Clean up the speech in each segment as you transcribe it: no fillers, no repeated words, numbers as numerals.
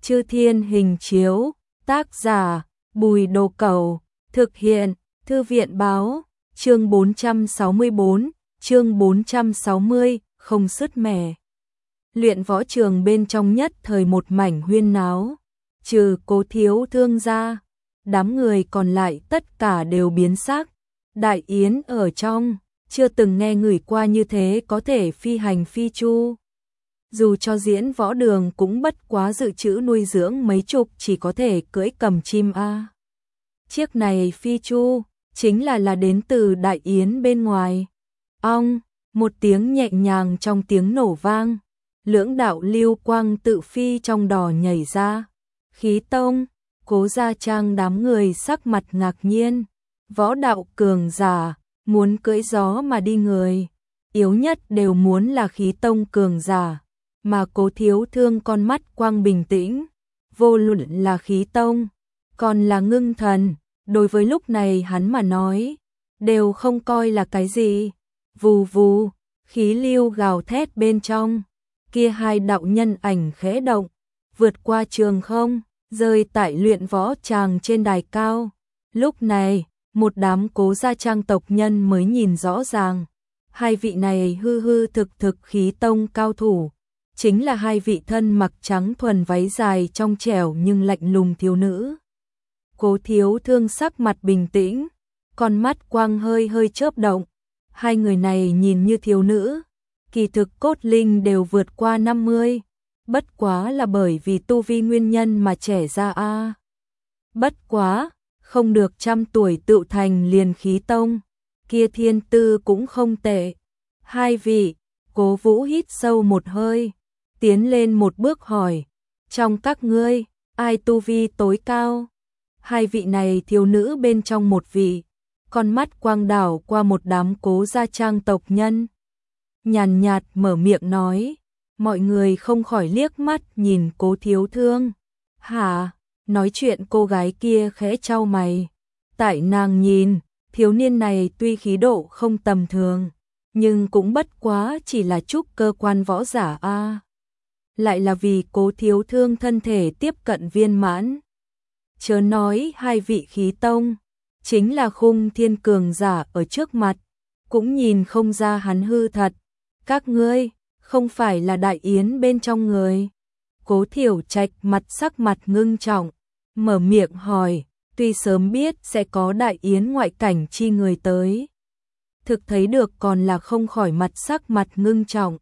Chư Thiên Hình Chiếu, tác giả Bùi Đồ Cẩu, thực hiện Thư viện Báo, chương 464, chương 460, không sứt mẻ. Luyện võ trường bên trong nhất thời một mảnh huyên náo, trừ Cố Thiếu Thương ra, đám người còn lại tất cả đều biến sắc. Đại yến ở trong, chưa từng nghe người qua như thế có thể phi hành phi chu. Dù cho diễn võ đường cũng bất quá dự trữ nuôi dưỡng mấy chục, chỉ có thể cưỡi cầm chim a. Chiếc này phi chu, chính là đến từ Đại Yến bên ngoài. Ong, một tiếng nhẹ nhàng trong tiếng nổ vang, lưỡng đạo lưu quang tự phi trong đỏ nhảy ra. Khí tông, Cố Gia Trang đám người sắc mặt ngạc nhiên, võ đạo cường giả, muốn cưỡi gió mà đi người, yếu nhất đều muốn là khí tông cường giả. Mà Cố Thiếu Thương con mắt quang bình tĩnh, vô luận là khí tông, còn là ngưng thần, đối với lúc này hắn mà nói, đều không coi là cái gì. Vù vù, khí lưu gào thét bên trong, kia hai đạo nhân ảnh khẽ động, vượt qua trường không, rơi tại luyện võ tràng trên đài cao. Lúc này, một đám Cố Gia Trang tộc nhân mới nhìn rõ ràng, hai vị này hư hư thực thực khí tông cao thủ. Chính là hai vị thân mặc trắng thuần váy dài trong trẻo nhưng lạnh lùng thiếu nữ. Cố Thiếu Thương sắc mặt bình tĩnh, con mắt quang hơi hơi chớp động. Hai người này nhìn như thiếu nữ, kỳ thực cốt linh đều vượt qua 50, bất quá là bởi vì tu vi nguyên nhân mà trẻ ra a. Bất quá, không được 100 tuổi tựu thành liền khí tông, kia thiên tư cũng không tệ. Hai vị, Cố Vũ hít sâu một hơi, tiến lên một bước hỏi, trong các ngươi, ai tu vi tối cao? Hai vị này thiếu nữ bên trong một vị, con mắt quang đảo qua một đám Cố Gia Trang tộc nhân. Nhàn nhạt mở miệng nói, mọi người không khỏi liếc mắt nhìn Cố Thiếu Thương. Hả? Nói chuyện cô gái kia khẽ chau mày. Tại nàng nhìn, thiếu niên này tuy khí độ không tầm thường, nhưng cũng bất quá chỉ là trúc cơ quan võ giả a. Lại là vì Cố Thiếu Thương thân thể tiếp cận viên mãn. Chớ nói hai vị khí tông, chính là khung thiên cường giả ở trước mặt, cũng nhìn không ra hắn hư thật. Các ngươi, không phải là Đại Yến bên trong người. Cố Thiểu Trạch sắc mặt ngưng trọng, mở miệng hỏi, tuy sớm biết sẽ có Đại Yến ngoại cảnh chi người tới. Thực thấy được còn là không khỏi sắc mặt ngưng trọng.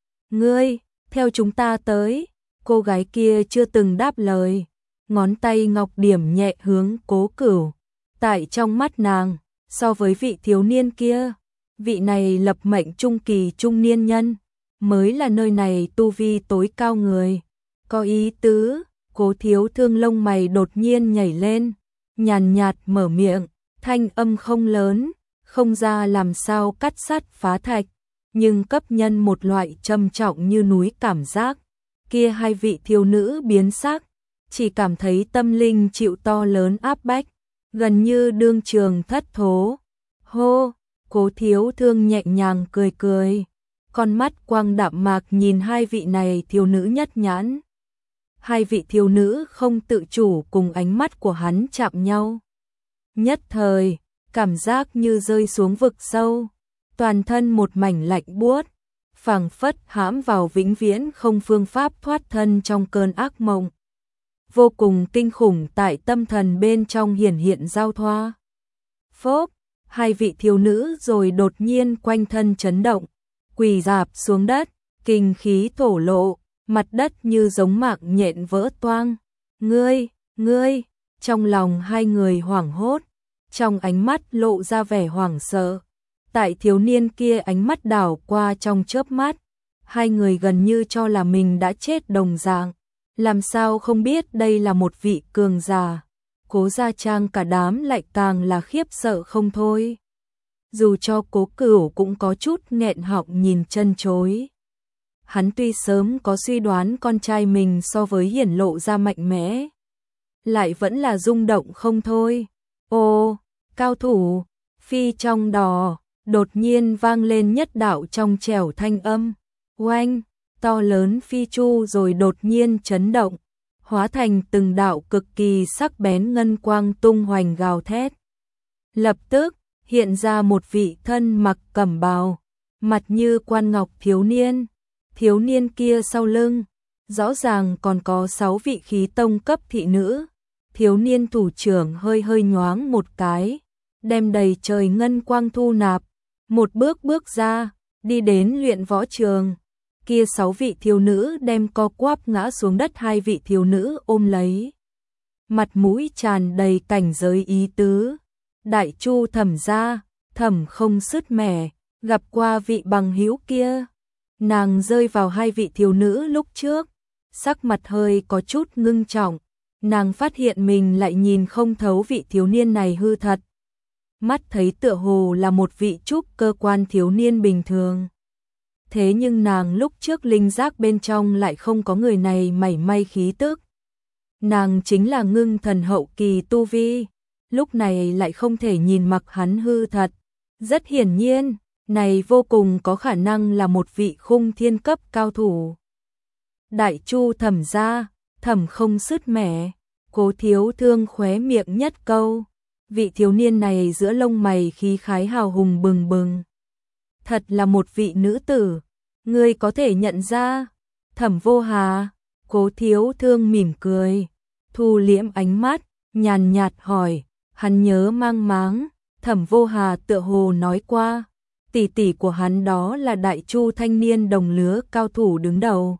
Ngươi, theo chúng ta tới. Cô gái kia chưa từng đáp lời, ngón tay ngọc điểm nhẹ hướng Cố Cửu. Tại trong mắt nàng, so với vị thiếu niên kia, vị này lập mệnh trung kỳ trung niên nhân, mới là nơi này tu vi tối cao người. Có ý tứ, Cố Thiếu Thương lông mày đột nhiên nhảy lên, nhàn nhạt mở miệng, thanh âm không lớn, không ra làm sao cắt sắt phá thạch, nhưng cấp nhân một loại trầm trọng như núi cảm giác. Kia hai vị thiếu nữ biến sắc, chỉ cảm thấy tâm linh chịu to lớn áp bách, gần như đương trường thất thố. Hô, Cố Thiếu Thương nhẹ nhàng cười cười, con mắt quang đạm mạc nhìn hai vị này thiếu nữ nhất nhãn. Hai vị thiếu nữ không tự chủ cùng ánh mắt của hắn chạm nhau. Nhất thời, cảm giác như rơi xuống vực sâu, toàn thân một mảnh lạnh buốt, phảng phất hãm vào vĩnh viễn không phương pháp thoát thân trong cơn ác mộng. Vô cùng kinh khủng tại tâm thần bên trong hiển hiện giao thoa. Phốp, hai vị thiếu nữ rồi đột nhiên quanh thân chấn động, quỳ rạp xuống đất, kinh khí thổ lộ, mặt đất như giống mạng nhện vỡ toang. Ngươi, trong lòng hai người hoảng hốt, trong ánh mắt lộ ra vẻ hoảng sợ. Tại thiếu niên kia ánh mắt đảo qua trong chớp mắt, hai người gần như cho là mình đã chết đồng dạng, làm sao không biết đây là một vị cường giả. Cố Gia Trang cả đám lại càng là khiếp sợ không thôi. Dù cho Cố Cửu cũng có chút nghẹn họng nhìn chân chối. Hắn tuy sớm có suy đoán con trai mình so với hiển lộ ra mạnh mẽ, lại vẫn là rung động không thôi. Ô, cao thủ, phi trong đò, đột nhiên vang lên nhất đạo trong trẻo thanh âm. Oanh, to lớn phi chu rồi đột nhiên chấn động. hóa thành từng đạo cực kỳ sắc bén ngân quang tung hoành gào thét. Lập tức, hiện ra một vị thân mặc cẩm bào, mặt như quan ngọc thiếu niên kia sau lưng, rõ ràng còn có 6 vị khí tông cấp thị nữ. Thiếu niên thủ trưởng hơi hơi nhoáng một cái, đem đầy trời ngân quang thu nạp, một bước bước ra, đi đến luyện võ trường. Kia 6 vị thiếu nữ đem co quắp ngã xuống đất, 2 vị thiếu nữ ôm lấy. Mặt mũi tràn đầy cảnh giới ý tứ. Đại Chu Thẩm gia, Thẩm không sứt mẻ, gặp qua vị bằng hữu kia. Nàng rơi vào 2 vị thiếu nữ lúc trước, sắc mặt hơi có chút ngưng trọng. Nàng phát hiện mình lại nhìn không thấu vị thiếu niên này hư thật. Mắt thấy tựa hồ là một vị trúc cơ quan thiếu niên bình thường. Thế nhưng nàng lúc trước linh giác bên trong lại không có người này mảy may khí tức. Nàng chính là ngưng thần hậu kỳ tu vi, lúc này lại không thể nhìn mặc hắn hư thật. Rất hiển nhiên, này vô cùng có khả năng là một vị khung thiên cấp cao thủ. Đại Chu Thẩm gia, Thẩm không sứt mẻ, Cố Thiếu Thương khóe miệng nhất câu. Vị thiếu niên này giữa lông mày khí khái hào hùng bừng bừng. Thật là một vị nữ tử, ngươi có thể nhận ra. Thẩm Vô Hà, Cố Thiếu Thương mỉm cười, thu liễm ánh mắt, nhàn nhạt hỏi, hắn nhớ mang máng. Thẩm Vô Hà tựa hồ nói qua, tỷ tỷ của hắn đó là Đại Chu thanh niên đồng lứa cao thủ đứng đầu.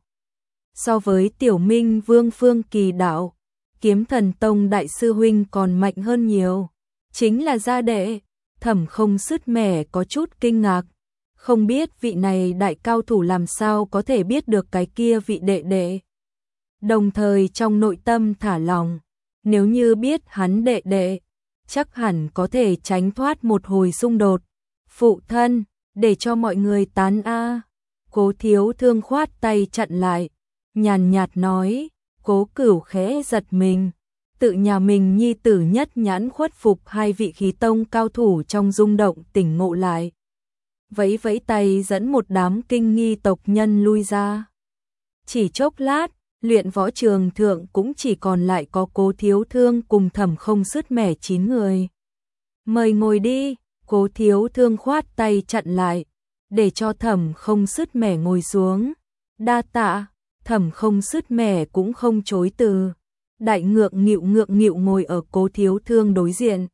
So với Tiểu Minh Vương Phương Kỳ Đạo, Kiếm Thần Tông đại sư huynh còn mạnh hơn nhiều. Chính là gia đệ. Thẩm không sứt mẻ có chút kinh ngạc, không biết vị này đại cao thủ làm sao có thể biết được cái kia vị đệ đệ. Đồng thời trong nội tâm thả lòng, nếu như biết hắn đệ đệ, chắc hẳn có thể tránh thoát một hồi xung đột. Phụ thân, để cho mọi người tán a. Cố Thiếu Thương khoát tay chặn lại, nhàn nhạt nói. Cố Cửu khẽ giật mình, tự nhà mình nhi tử nhất nhãn khuất phục 2 vị khí tông cao thủ trong rung động tỉnh ngộ lại. Vẫy vẫy tay dẫn một đám kinh nghi tộc nhân lui ra. Chỉ chốc lát, luyện võ trường thượng cũng chỉ còn lại có Cố Thiếu Thương cùng Thẩm không sứt mẻ 9 người. Mời ngồi đi. Cố Thiếu Thương khoát tay chặn lại, để cho Thẩm không sứt mẻ ngồi xuống. Đa tạ. Thẩm không sứt mẻ cũng không chối từ. Đại ngượng nghịu ngồi ở Cố Thiếu Thương đối diện.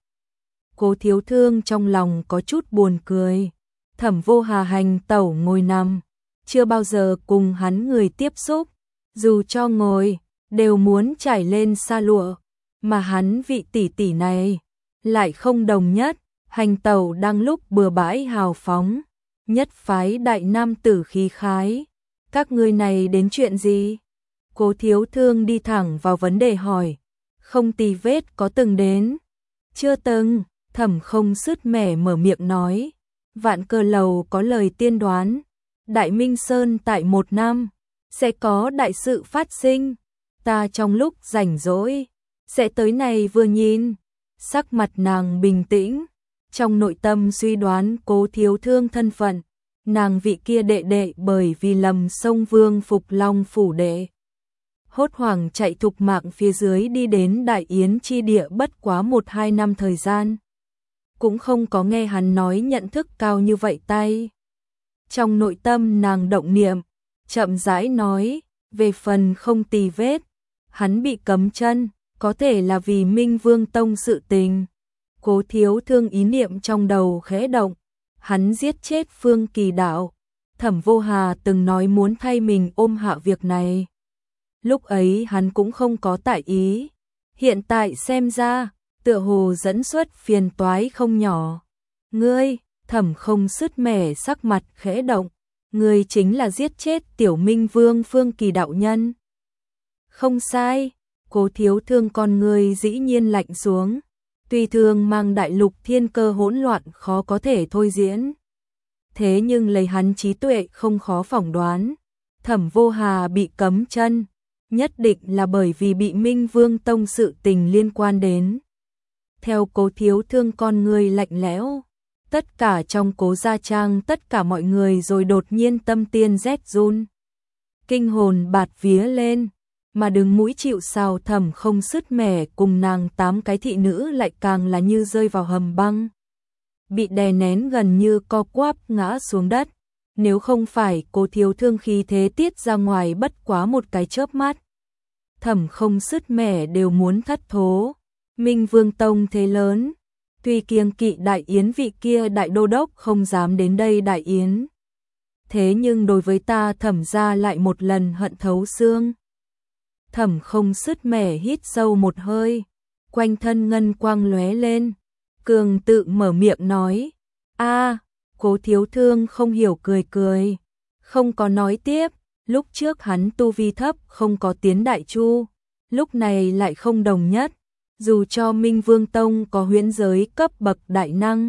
Cố Thiếu Thương trong lòng có chút buồn cười. Thẩm Vô Hà hành tẩu ngồi nằm, chưa bao giờ cùng hắn người tiếp xúc, dù cho ngồi đều muốn trải lên sa lụa, mà hắn vị tỷ tỷ này lại không đồng nhất, hành tẩu đang lúc bừa bãi hào phóng, nhất phái đại nam tử khí khái. Các ngươi này đến chuyện gì? Cố Thiếu Thương đi thẳng vào vấn đề hỏi. Không tì vết có từng đến? Chưa từng. Thẩm không sứt mẻ mở miệng nói. Vạn Cơ Lầu có lời tiên đoán, Đại Minh Sơn tại 1 năm sẽ có đại sự phát sinh. Ta trong lúc rảnh rỗi sẽ tới này vừa nhìn. Sắc mặt nàng bình tĩnh, trong nội tâm suy đoán Cố Thiếu Thương thân phận. Nàng vị kia đệ đệ bởi vì lầm sông Vương Phục Long phủ đệ, hốt hoảng chạy thục mạng phía dưới đi đến Đại Yến chi địa bất quá 1-2 năm thời gian. Cũng không có nghe hắn nói nhận thức cao như vậy tay. Trong nội tâm nàng động niệm, chậm rãi nói, về phần không tì vết, hắn bị cấm chân, có thể là vì Minh Vương Tông sự tình. Cố Thiếu Thương ý niệm trong đầu khẽ động. Hắn giết chết Phương Kỳ Đạo. Thẩm Vô Hà từng nói muốn thay mình ôm hạ việc này. Lúc ấy hắn cũng không có tại ý. Hiện tại xem ra, tựa hồ dẫn xuất phiền toái không nhỏ. Ngươi, Thẩm không sứt mẻ sắc mặt khẽ động. Ngươi chính là giết chết Tiểu Minh Vương Phương Kỳ Đạo nhân. Không sai. Cố Thiếu Thương con ngươi dĩ nhiên lạnh xuống. Tuy thường mang đại lục thiên cơ hỗn loạn khó có thể thôi diễn. Thế nhưng lấy hắn trí tuệ không khó phỏng đoán. Thẩm Vô Hà bị cấm chân, nhất định là bởi vì bị Minh Vương Tông sự tình liên quan đến. Theo Cố Thiếu Thương con người lạnh lẽo, tất cả trong Cố gia trang tất cả mọi người rồi đột nhiên tâm tiên rét run. Kinh hồn bạt vía lên, mà đứng mũi chịu sào Thẩm Không sứt mẻ cùng nàng 8 cái thị nữ lại càng là như rơi vào hầm băng. Bị đè nén gần như co quắp ngã xuống đất. Nếu không phải Cố Thiếu Thương khí thế tiết ra ngoài bất quá một cái chớp mắt, Thẩm Không sứt mẻ đều muốn thất thố. Minh Vương Tông thế lớn, tuy kiêng kỵ đại yến vị kia đại đô đốc không dám đến đây đại yến. Thế nhưng đối với ta Thẩm gia lại một lần hận thấu xương. Thẩm Không sứt mẻ hít sâu một hơi, quanh thân ngân quang lóe lên, cường tự mở miệng nói, a. Cố Thiếu Thương không hiểu cười cười, không có nói tiếp. Lúc trước hắn tu vi thấp không có tiến đại chu, lúc này lại không đồng nhất. Dù cho Minh Vương Tông có huyễn giới cấp bậc đại năng,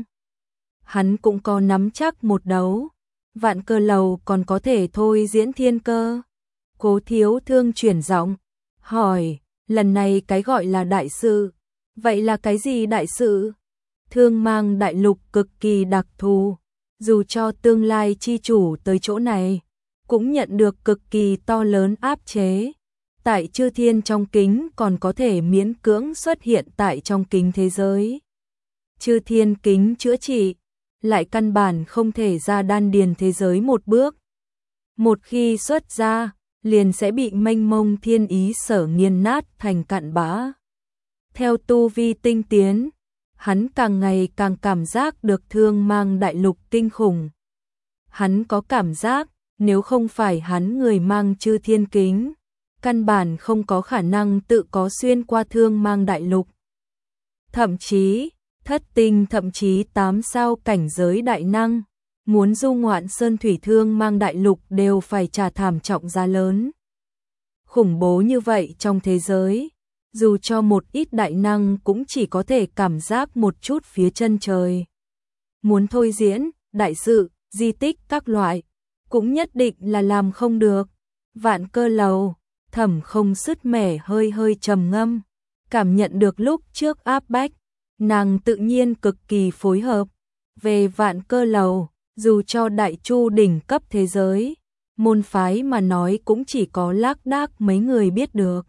hắn cũng có nắm chắc một đấu. Vạn Cơ Lầu còn có thể thôi diễn thiên cơ. Cố Thiếu Thương chuyển giọng, hỏi, lần này cái gọi là đại sự, vậy là cái gì đại sự? Thương Mang đại lục cực kỳ đặc thù, dù cho tương lai chi chủ tới chỗ này, cũng nhận được cực kỳ to lớn áp chế. Tại chư thiên trong kính còn có thể miễn cưỡng xuất hiện tại trong kính thế giới. Chư thiên kính chữa trị, lại căn bản không thể ra đan điền thế giới một bước. Một khi xuất ra, liền sẽ bị mênh mông thiên ý sở nghiền nát thành cặn bã. Theo tu vi tinh tiến, hắn càng ngày càng cảm giác được Thương Mang đại lục kinh khủng. Hắn có cảm giác, nếu không phải hắn người mang chư thiên kính, căn bản không có khả năng tự có xuyên qua Thương Mang đại lục. Thậm chí, thất tinh thậm chí 8 sao cảnh giới đại năng, muốn du ngoạn sơn thủy Thương Mang đại lục đều phải trả thảm trọng giá lớn. Khủng bố như vậy trong thế giới, dù cho một ít đại năng cũng chỉ có thể cảm giác một chút phía chân trời. Muốn thôi diễn, đại sự, di tích các loại, cũng nhất định là làm không được. Vạn Cơ Lầu, Thẩm Không sứt mẻ hơi hơi trầm ngâm, cảm nhận được lúc trước áp bách, nàng tự nhiên cực kỳ phối hợp. Về Vạn Cơ Lầu, dù cho đại chu đỉnh cấp thế giới, môn phái mà nói cũng chỉ có lác đác mấy người biết được.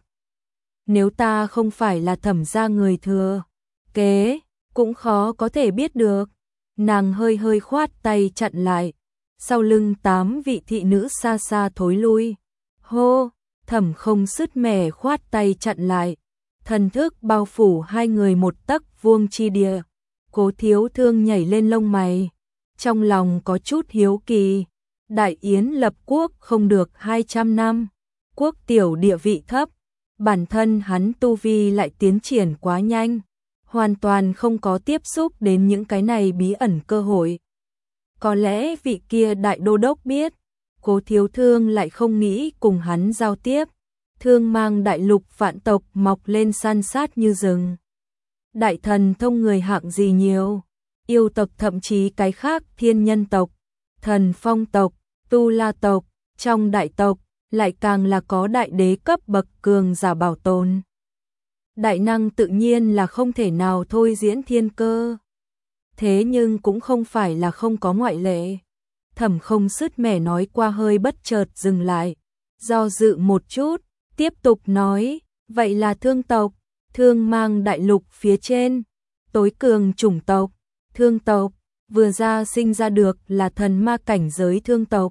Nếu ta không phải là Thẩm gia người thừa kế, cũng khó có thể biết được. Nàng hơi hơi khoát tay chặn lại, sau lưng 8 vị thị nữ xa xa thối lui. Hô, Thẩm Không sứt mẻ khoát tay chặn lại, thần thức bao phủ hai người một tấc vuông chi địa. Cố Thiếu Thương nhảy lên lông mày, trong lòng có chút hiếu kỳ. Đại yến lập quốc không được 200 năm, quốc tiểu địa vị thấp, bản thân hắn tu vi lại tiến triển quá nhanh, hoàn toàn không có tiếp xúc đến những cái này bí ẩn cơ hội. Có lẽ vị kia đại đô đốc biết, Cố Thiếu Thương lại không nghĩ cùng hắn giao tiếp. Thương Mang đại lục vạn tộc mọc lên san sát như rừng. Đại thần thông người hạng gì nhiều, yêu tộc thậm chí cái khác thiên nhân tộc, thần phong tộc, tu la tộc, trong đại tộc lại càng là có đại đế cấp bậc cường giả bảo tồn. Đại năng tự nhiên là không thể nào thôi diễn thiên cơ. Thế nhưng cũng không phải là không có ngoại lệ. Thẩm Không sứt mẻ nói qua hơi bất chợt dừng lại, do dự một chút, tiếp tục nói, vậy là thương tộc, Thương Mang đại lục phía trên, tối cường chủng tộc, thương tộc, vừa ra sinh ra được là thần ma cảnh giới thương tộc.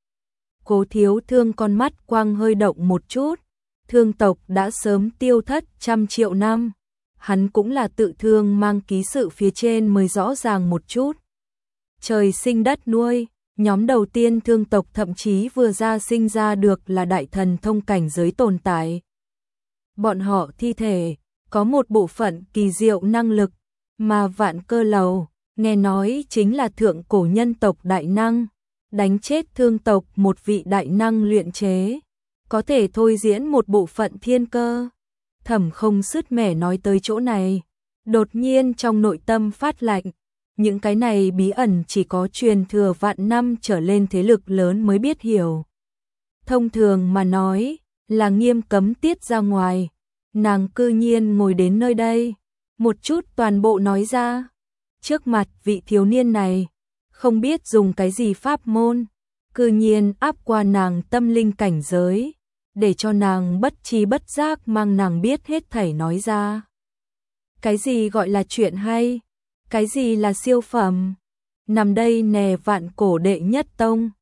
Cố Thiếu Thương con mắt quang hơi động một chút, thương tộc đã sớm tiêu thất trăm triệu năm, hắn cũng là tự Thương Mang ký sự phía trên mới rõ ràng một chút. Trời sinh đất nuôi, nhóm đầu tiên thương tộc thậm chí vừa ra sinh ra được là đại thần thông cảnh giới tồn tại. Bọn họ thi thể, có một bộ phận kỳ diệu năng lực, mà Vạn Cơ Lầu, nghe nói chính là thượng cổ nhân tộc đại năng, đánh chết thương tộc một vị đại năng luyện chế, có thể thôi diễn một bộ phận thiên cơ. Thẩm Không sứt mẻ nói tới chỗ này, đột nhiên trong nội tâm phát lạnh. Những cái này bí ẩn chỉ có truyền thừa vạn năm trở lên thế lực lớn mới biết hiểu. Thông thường mà nói, là nghiêm cấm tiết ra ngoài. Nàng cư nhiên ngồi đến nơi đây, một chút toàn bộ nói ra. Trước mặt vị thiếu niên này, không biết dùng cái gì pháp môn, cư nhiên áp qua nàng tâm linh cảnh giới. để cho nàng bất tri bất giác mang nàng biết hết thảy nói ra. Cái gì gọi là chuyện hay? Cái gì là siêu phẩm? Nằm đây nè vạn cổ đệ nhất tông.